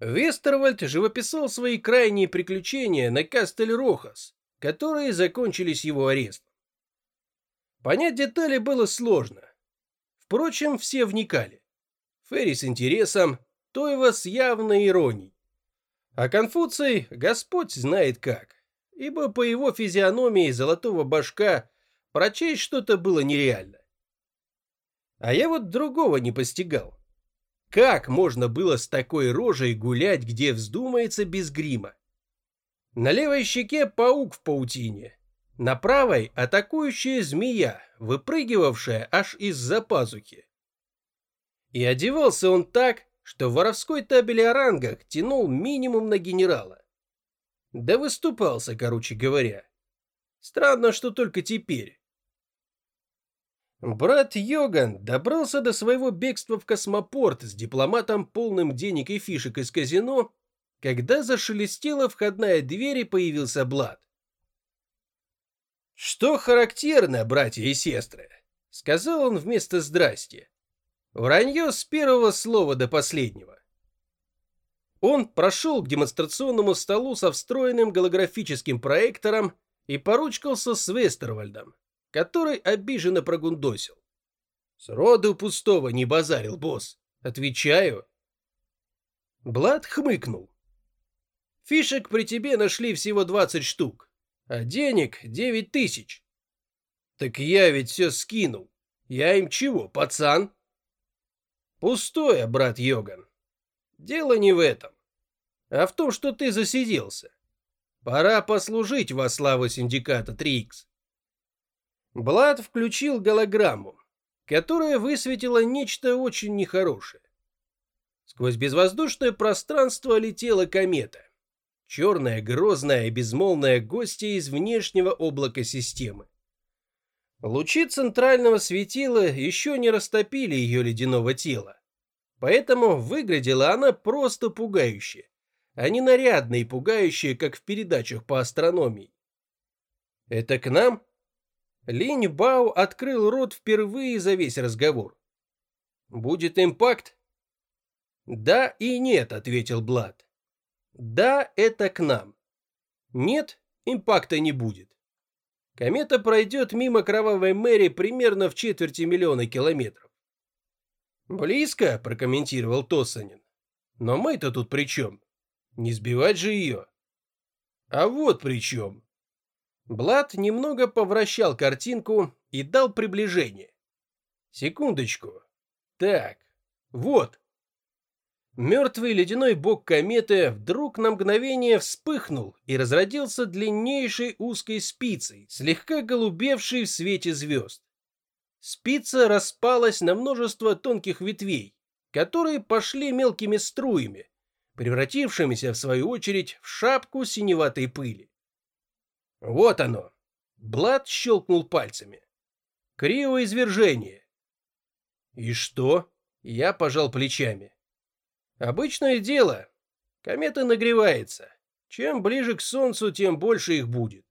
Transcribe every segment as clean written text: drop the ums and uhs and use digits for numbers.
Вестервальд живописал свои крайние приключения на Кастель-Рохас, которые закончились его арестом. Понять детали было сложно. Впрочем, все вникали. Ферри с интересом, Тойва с явной иронией. А Конфуций Господь знает как, ибо по его физиономии золотого башка прочесть что-то было нереально. А я вот другого не постигал. Как можно было с такой рожей гулять, где вздумается, без грима? На левой щеке паук в паутине, на правой атакующая змея, выпрыгивавшая аж из-за пазухи. И одевался он так, что в воровской табели о рангах тянул минимум на генерала. Да выступался, короче говоря. Странно, что только теперь. Брат Йоган добрался до своего бегства в космопорт с дипломатом, полным денег и фишек из казино, когда зашелестела входная дверь и появился Блад. «Что характерно, братья и сестры», — сказал он вместо «здрасте». Вранье с первого слова до последнего. Он прошел к демонстрационному столу со встроенным голографическим проектором и поручкался с Вестервальдом, который обиженно прогундосил. «Сроду пустого не базарил, босс. Отвечаю». Блад хмыкнул. «Фишек при тебе нашли всего 20 штук, а денег 9000. Так я ведь все скинул. Я им чего, пацан?» «Пустое, брат Йоган. Дело не в этом, а в том, что ты засиделся. Пора послужить во славу синдиката 3Х». Блад включил голограмму, которая высветила нечто очень нехорошее. Сквозь безвоздушное пространство летела комета. Черная, грозная и безмолвная гостья из внешнего облака системы. Лучи центрального светила еще не растопили ее ледяного тела, поэтому выглядела она просто пугающе, а не нарядно и пугающе, как в передачах по астрономии. «Это к нам?» Линь Бао открыл рот впервые за весь разговор. «Будет импакт?» «Да и нет», — ответил Блад. «Да, это к нам. Нет, импакта не будет. Комета пройдет мимо Кровавой Мэри примерно в 250 000 километров». «Близко», — прокомментировал Тоссанин. «Но мы-то тут при чем? Не сбивать же ее». «А вот при чем». Блад немного повращал картинку и дал приближение. «Секундочку. Так, вот». Мертвый ледяной бок кометы вдруг на мгновение вспыхнул и разродился длиннейшей узкой спицей, слегка голубевшей в свете звезд. Спица распалась на множество тонких ветвей, которые пошли мелкими струями, превратившимися в свою очередь в шапку синеватой пыли. Вот оно. Блад щелкнул пальцами. Криоизвержение. И что? Я пожал плечами. Обычное дело. Комета нагревается. Чем ближе к Солнцу, тем больше их будет.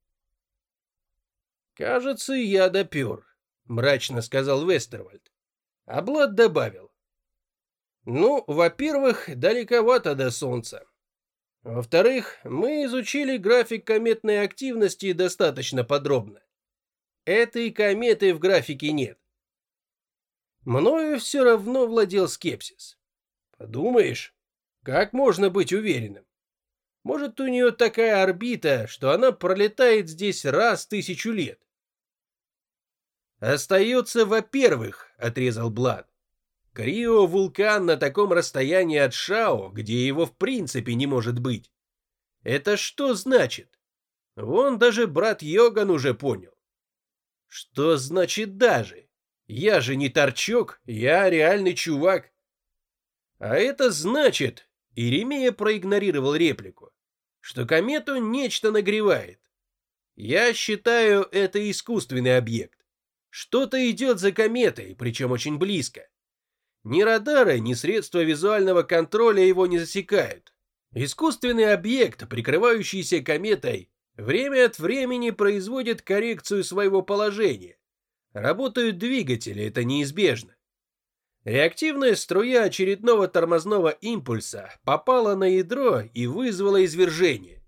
Кажется, я допер, мрачно сказал Вестервальд. А Блад добавил. Ну, во-первых, далековато до Солнца. Во-вторых, мы изучили график кометной активности достаточно подробно. Этой кометы в графике нет. Мною все равно владел скепсис. Подумаешь, как можно быть уверенным? Может, у нее такая орбита, что она пролетает здесь раз в 1000 лет? Остается, во-первых, отрезал Блад. Крио-вулкан на таком расстоянии от Шао, где его в принципе не может быть. Это что значит? Вон даже брат Йоган уже понял. Что значит даже? Я же не торчок, я реальный чувак. А это значит, Иеремия проигнорировал реплику, что комету нечто нагревает. Я считаю, это искусственный объект. Что-то идет за кометой, причем очень близко. Ни радары, ни средства визуального контроля его не засекают. Искусственный объект, прикрывающийся кометой, время от времени производит коррекцию своего положения. Работают двигатели, это неизбежно. Реактивная струя очередного тормозного импульса попала на ядро и вызвала извержение.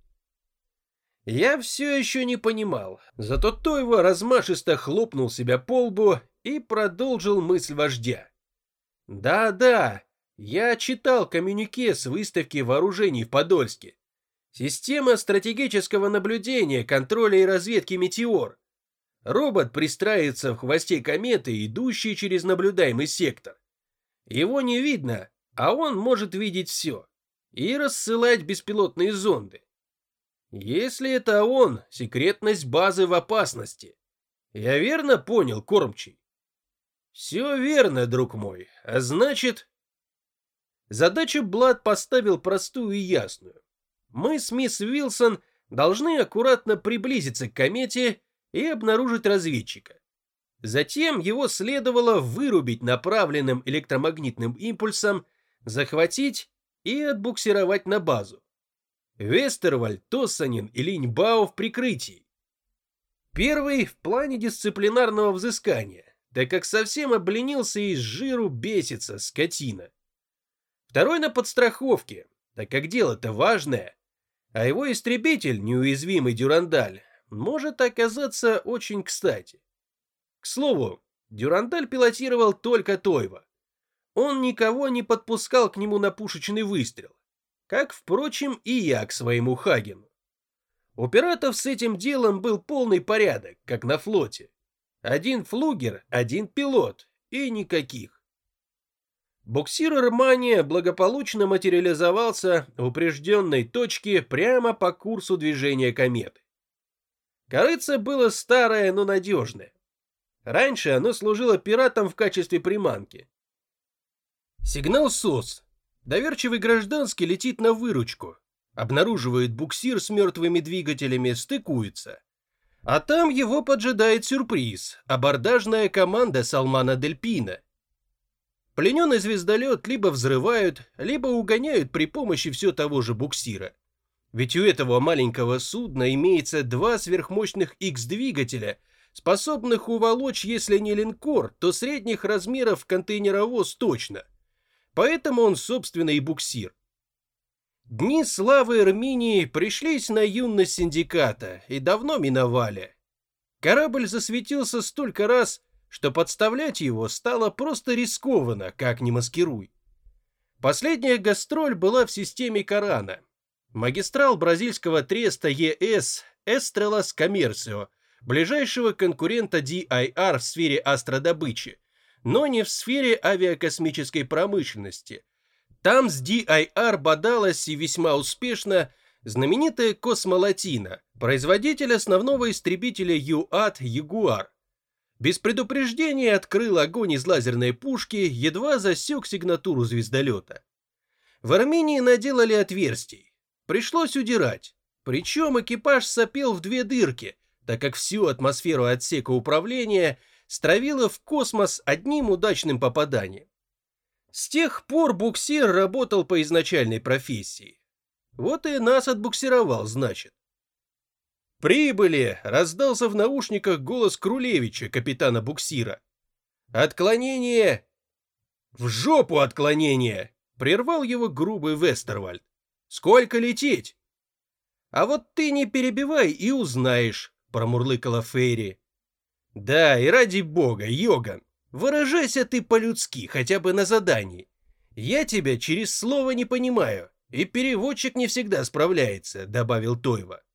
Я все еще не понимал, зато Тойва размашисто хлопнул себя по лбу и продолжил мысль вождя. Да-да, я читал коммюнике с выставки вооружений в Подольске. Система стратегического наблюдения, контроля и разведки «Метеор». Робот пристраивается в хвосте кометы, идущей через наблюдаемый сектор. Его не видно, а он может видеть все и рассылать беспилотные зонды. Если это он, секретность базы в опасности. Я верно понял, кормчий? Все верно, друг мой, а значит... Задачу Блад поставил простую и ясную. Мы с мисс Уилсон должны аккуратно приблизиться к комете и обнаружить разведчика. Затем его следовало вырубить направленным электромагнитным импульсом, захватить и отбуксировать на базу. Вестервальд, Тоссанин и Линьбао в прикрытии. Первый в плане дисциплинарного взыскания, так как совсем обленился и с жиру бесится, скотина. Второй на подстраховке, так как дело-то важное, а его истребитель, неуязвимый Дюрандаль, может оказаться очень кстати. К слову, Дюрандаль пилотировал только Тойва. Он никого не подпускал к нему на пушечный выстрел, как, впрочем, и я к своему Хагену. У пиратов с этим делом был полный порядок, как на флоте. Один флугер, один пилот и никаких. Буксир Ирмания благополучно материализовался в упрежденной точке прямо по курсу движения кометы. Корыце было старое, но надежное. Раньше оно служило пиратам в качестве приманки. Сигнал СОС. Доверчивый гражданский летит на выручку. Обнаруживает буксир с мертвыми двигателями, стыкуется. А там его поджидает сюрприз – абордажная команда Салмана Дель Пино. Плененный звездолет либо взрывают, либо угоняют при помощи все того же буксира. Ведь у этого маленького судна имеется два сверхмощных X-двигателя, способных уволочь, если не линкор, то средних размеров контейнеровоз точно. Поэтому он, собственно, и буксир. Дни славы Эрминии пришлись на юность синдиката и давно миновали. Корабль засветился столько раз, что подставлять его стало просто рискованно, как ни маскируй. Последняя гастроль была в системе Корана. Магистрал бразильского треста ЕС Эстрелас Коммерцио, ближайшего конкурента DIR в сфере астродобычи, но не в сфере авиакосмической промышленности. Там с DIR бодалась и весьма успешно знаменитая Космолатина, производитель основного истребителя ЮАТ «Ягуар». Без предупреждения открыл огонь из лазерной пушки, едва засек сигнатуру звездолета. В Армении наделали отверстий. Пришлось удирать. Причем экипаж сопел в две дырки, так как всю атмосферу отсека управления стравило в космос одним удачным попаданием. С тех пор буксир работал по изначальной профессии. Вот и нас отбуксировал, значит. «Прибыли!» — раздался в наушниках голос Крулевича, капитана буксира. «Отклонение!» «В жопу отклонение!» — прервал его грубый Вестервальд. «Сколько лететь?» «А вот ты не перебивай и узнаешь», — промурлыкала Фейри. «Да, и ради бога, Йоган, выражайся ты по-людски, хотя бы на задании. Я тебя через слово не понимаю, и переводчик не всегда справляется», — добавил Тойва.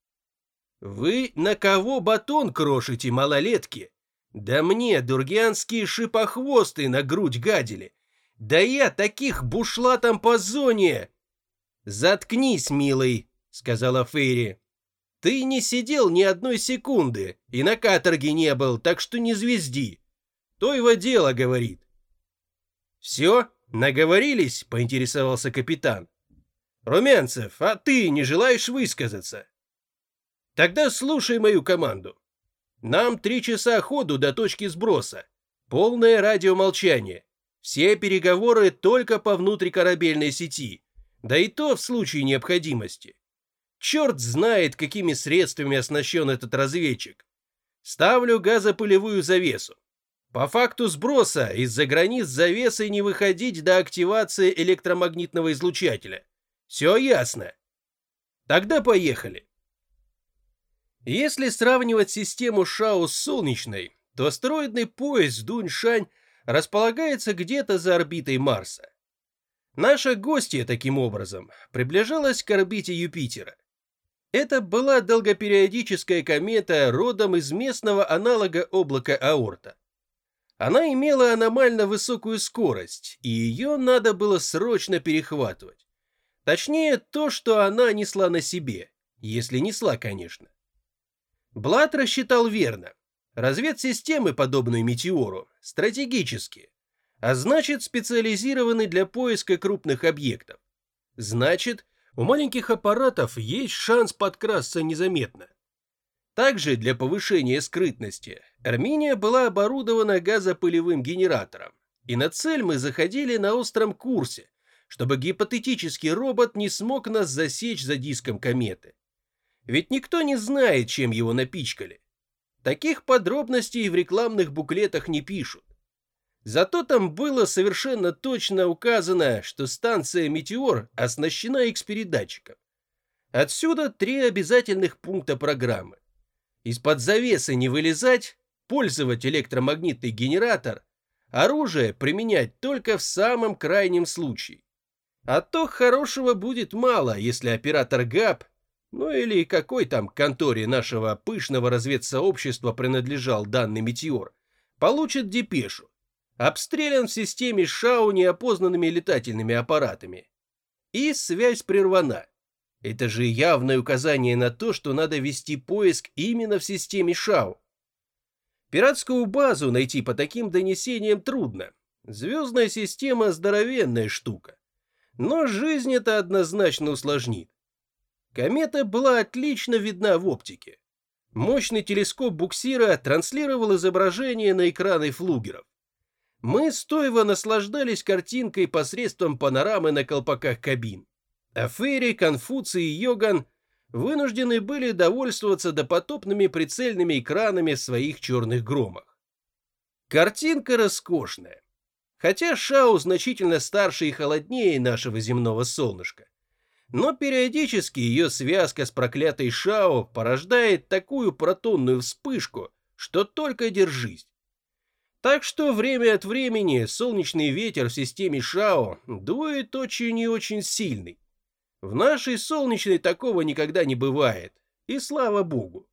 «Вы на кого батон крошите, малолетки? Да мне дургианские шипохвосты на грудь гадили. Да я таких бушлатом по зоне!» «Заткнись, милый», — сказала Фейри. «Ты не сидел ни одной секунды и на каторге не был, так что не звезди. Тойва дело говорит». «Все, наговорились?» — поинтересовался капитан. «Румянцев, а ты не желаешь высказаться?» «Тогда слушай мою команду. Нам 3 часа ходу до точки сброса. Полное радиомолчание. Все переговоры только по внутрикорабельной сети. Да и то в случае необходимости. Черт знает, какими средствами оснащен этот разведчик. Ставлю газопылевую завесу. По факту сброса из-за границ завесы не выходить до активации электромагнитного излучателя. Все ясно. Тогда поехали. Если сравнивать систему Шао с солнечной, то астероидный пояс Дуньшань располагается где-то за орбитой Марса. Наша гостья, таким образом, приближалась к орбите Юпитера. Это была долгопериодическая комета родом из местного аналога облака Аорта. Она имела аномально высокую скорость, и ее надо было срочно перехватывать. Точнее, то, что она несла на себе, если несла, конечно. Блат рассчитал верно. Разведсистемы, подобные метеору, стратегические, а значит, специализированы для поиска крупных объектов. Значит, у маленьких аппаратов есть шанс подкрасться незаметно. Также для повышения скрытности Арминия была оборудована газопылевым генератором, и на цель мы заходили на остром курсе, чтобы гипотетический робот не смог нас засечь за диском кометы. Ведь никто не знает, чем его напичкали. Таких подробностей в рекламных буклетах не пишут. Зато там было совершенно точно указано, что станция «Метеор» оснащена X-передатчиком. Отсюда 3 обязательных пункта программы. Из-под завесы не вылезать, пользовать электромагнитный генератор, оружие применять только в самом крайнем случае. А то хорошего будет мало, если оператор ГАП, ну или какой там конторе нашего пышного разведсообщества принадлежал данный метеор, получит депешу. Обстрелян в системе Шао неопознанными летательными аппаратами. И связь прервана. Это же явное указание на то, что надо вести поиск именно в системе Шао. Пиратскую базу найти по таким донесениям трудно. Звездная система здоровенная штука. Но жизнь это однозначно усложнит. Комета была отлично видна в оптике. Мощный телескоп буксира транслировал изображение на экраны флугеров. Мы стоево наслаждались картинкой посредством панорамы на колпаках кабин. А Ферри, Конфуций и Йоган вынуждены были довольствоваться допотопными прицельными экранами в своих черных громах. Картинка роскошная. Хотя Шао значительно старше и холоднее нашего земного солнышка. Но периодически ее связка с проклятой Шао порождает такую протонную вспышку, что только держись. Так что время от времени солнечный ветер в системе Шао дует очень и очень сильный. В нашей солнечной такого никогда не бывает, и слава богу.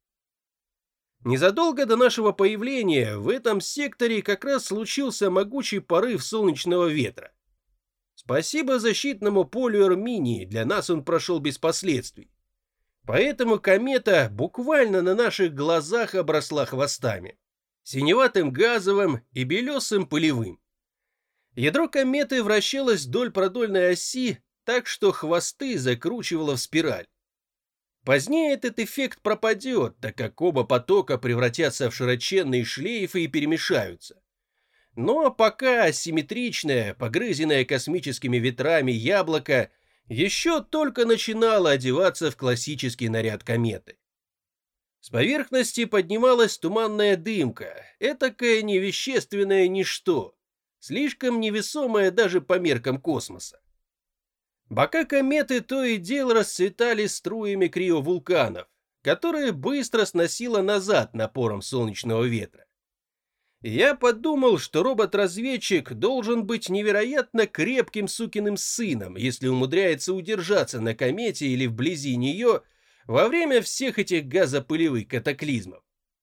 Незадолго до нашего появления в этом секторе как раз случился могучий порыв солнечного ветра. Спасибо защитному полю Арминии, для нас он прошел без последствий. Поэтому комета буквально на наших глазах обросла хвостами. Синеватым газовым и белесым пылевым. Ядро кометы вращалось вдоль продольной оси, так что хвосты закручивало в спираль. Позднее этот эффект пропадет, так как оба потока превратятся в широченные шлейфы и перемешаются. Но пока асимметричное, погрызенное космическими ветрами яблоко еще только начинало одеваться в классический наряд кометы. С поверхности поднималась туманная дымка, этакое невещественное ничто, слишком невесомое даже по меркам космоса. Бока кометы то и дело расцветали струями криовулканов, которые быстро сносило назад напором солнечного ветра. Я подумал, что робот-разведчик должен быть невероятно крепким сукиным сыном, если умудряется удержаться на комете или вблизи нее во время всех этих газопылевых катаклизмов.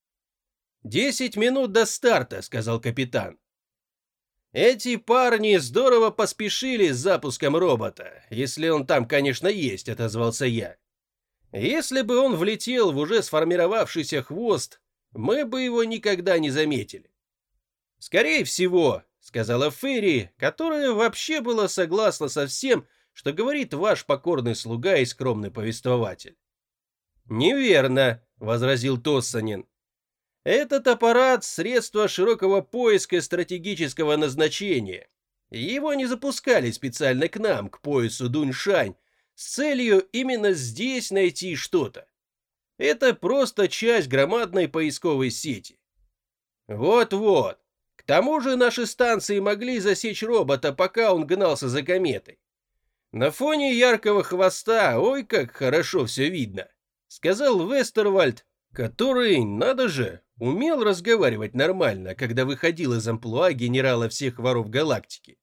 «10 минут до старта», — сказал капитан. «Эти парни здорово поспешили с запуском робота, если он там, конечно, есть», — отозвался я. «Если бы он влетел в уже сформировавшийся хвост, мы бы его никогда не заметили». «Скорее всего», — сказала Ферри, которая вообще была согласна со всем, что говорит ваш покорный слуга и скромный повествователь. «Неверно», — возразил Тоссанин. «Этот аппарат — средство широкого поиска стратегического назначения. Его не запускали специально к нам, к поясу Дуньшань, с целью именно здесь найти что-то. Это просто часть громадной поисковой сети». «Вот-вот», К тому же наши станции могли засечь робота, пока он гнался за кометой. На фоне яркого хвоста, ой, как хорошо все видно, сказал Вестервальд, который, надо же, умел разговаривать нормально, когда выходил из амплуа генерала всех воров галактики.